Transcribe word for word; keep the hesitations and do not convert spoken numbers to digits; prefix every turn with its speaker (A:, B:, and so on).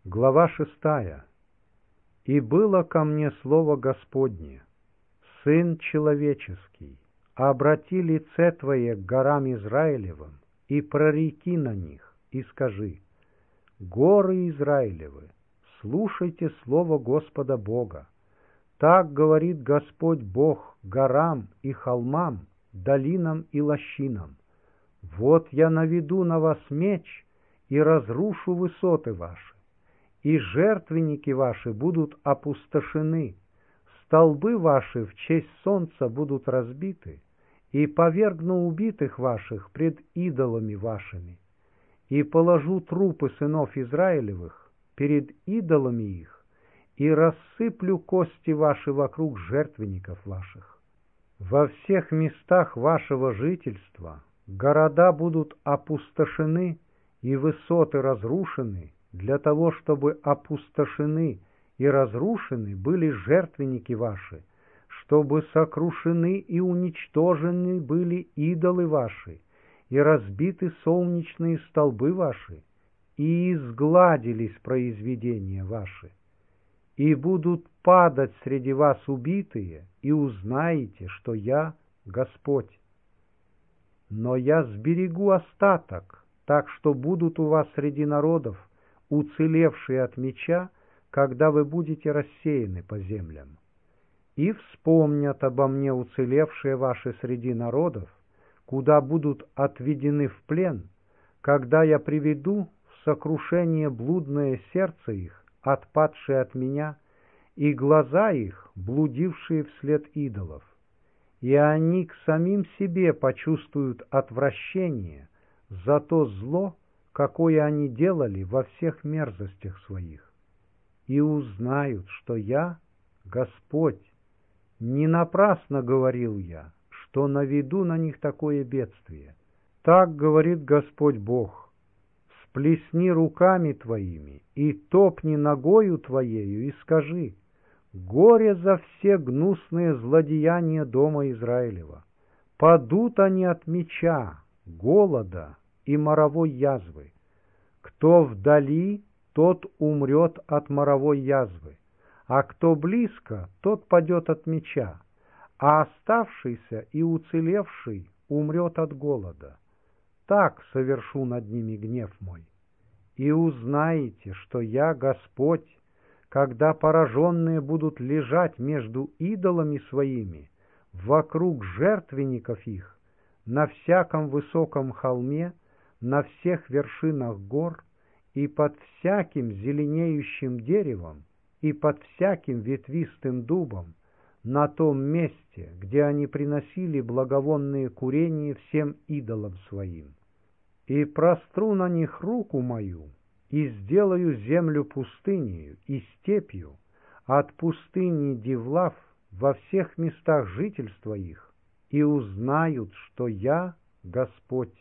A: Глава шестая. «И было ко мне слово Господне: Сын человеческий, обрати лице Твое к горам Израилевым и прореки на них, и скажи: горы Израилевы, слушайте слово Господа Бога. Так говорит Господь Бог горам и холмам, долинам и лощинам: вот я наведу на вас меч и разрушу высоты ваши, и жертвенники ваши будут опустошены, столбы ваши в честь солнца будут разбиты, и повергну убитых ваших пред идолами вашими, и положу трупы сынов Израилевых перед идолами их, и рассыплю кости ваши вокруг жертвенников ваших. Во всех местах вашего жительства города будут опустошены и высоты разрушены, для того, чтобы опустошены и разрушены были жертвенники ваши, чтобы сокрушены и уничтожены были идолы ваши, и разбиты солнечные столбы ваши, и изгладились произведения ваши. И будут падать среди вас убитые, и узнаете, что я Господь. Но я сберегу остаток, так что будут у вас среди народов уцелевшие от меча, когда вы будете рассеяны по землям. И вспомнят обо мне уцелевшие ваши среди народов, куда будут отведены в плен, когда я приведу в сокрушение блудное сердце их, отпадшие от меня, и глаза их, блудившие вслед идолов. И они к самим себе почувствуют отвращение за то зло, какое они делали во всех мерзостях своих, и узнают, что я Господь. Не напрасно говорил я, что наведу на них такое бедствие. Так говорит Господь Бог: всплесни руками твоими и топни ногою твоею и скажи: горе за все гнусные злодеяния дома Израилева. Падут они от меча, голода и моровой язвы. Кто вдали, тот умрет от моровой язвы, а кто близко, тот падет от меча, а оставшийся и уцелевший умрет от голода. Так совершу над ними гнев мой. И узнаете, что я Господь, когда пораженные будут лежать между идолами своими, вокруг жертвенников их, на всяком высоком холме, на всех вершинах гор и под всяким зеленеющим деревом и под всяким ветвистым дубом, на том месте, где они приносили благовонные курения всем идолам своим. И простру на них руку мою, и сделаю землю пустынею и степью, от пустыни Дивлав во всех местах жительства их, и узнают, что я Господь.